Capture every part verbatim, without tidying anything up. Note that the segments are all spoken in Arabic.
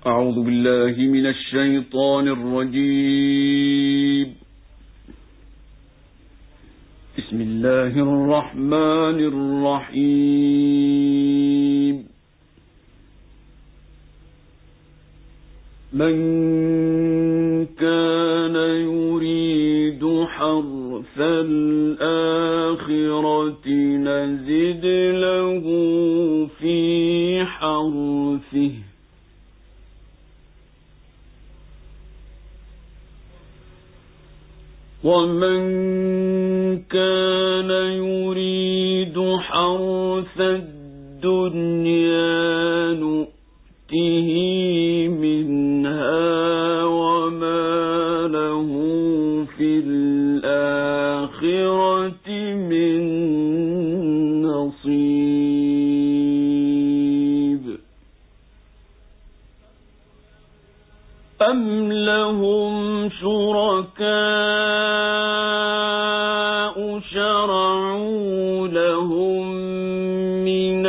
أعوذ بالله من الشيطان الرجيم. بسم الله الرحمن الرحيم. من كان يريد حرث الآخرة نزد له في حرثه ومن كان يريد حرث الدنيا نؤته منها وما له في الآخرة من نصيب. أم لهم شركاء شرعوا لهم من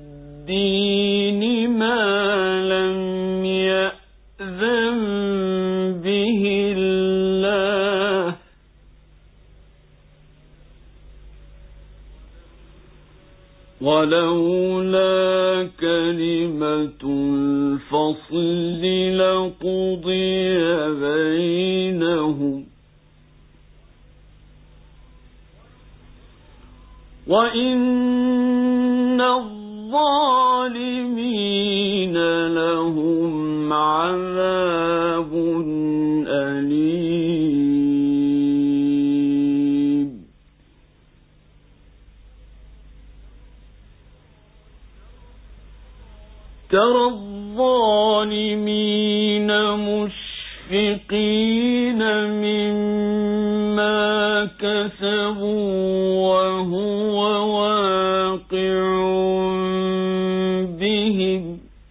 الدين ما لم يأذن به الله ولولا كلمة الفصل لقضي بينهم وإن الظالمين لهم عذاب أليم. ترى الظالمين مشفقين مما كسبوا وهو واقع بهم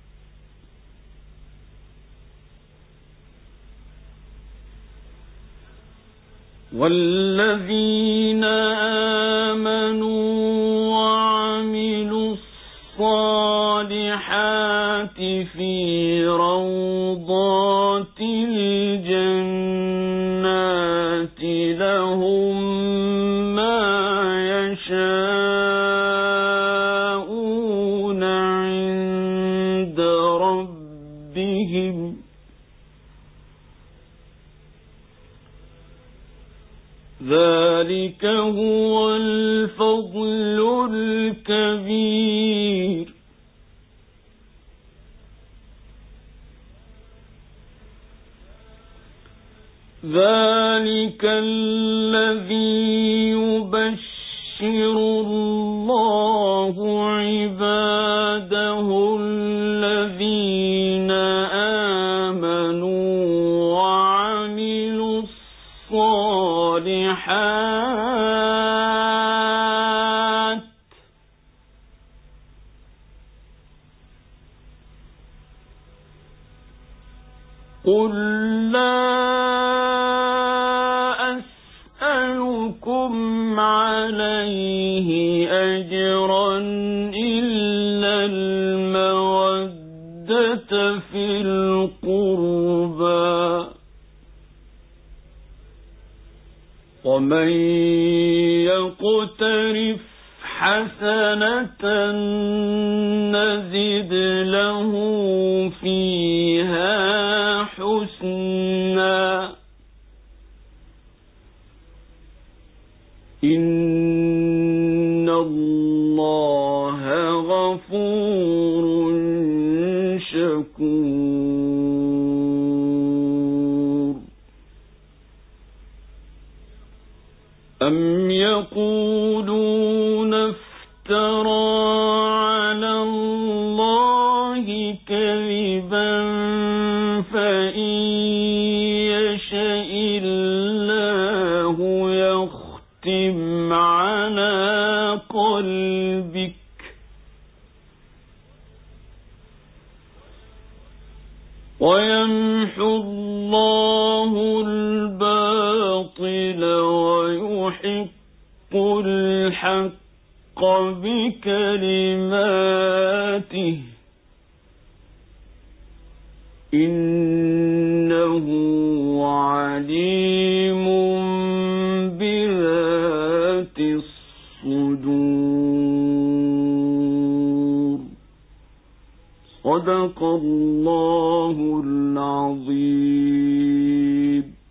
والذين آمنوا وعملوا الصالحات في روضات الجنات لهم ما يشاءون عند ربهم ذلك هو الفضل الكبير. ذلك الذي يبشر الله عباده الذين آمنوا وعملوا الصالحات قل لا أسألكم عليه أجرا إلا المودة في القربى ومن يقترف حسنة نزد له فيها حسنا إن الله غفور شكور. أم يقولون افترى على الله كذبا فإن يشاء الله يختم على قلبك ويمحو الله الباطل ويحق الحق بكلماته إنه عليم بذات الصدور. صدق الله العظيم.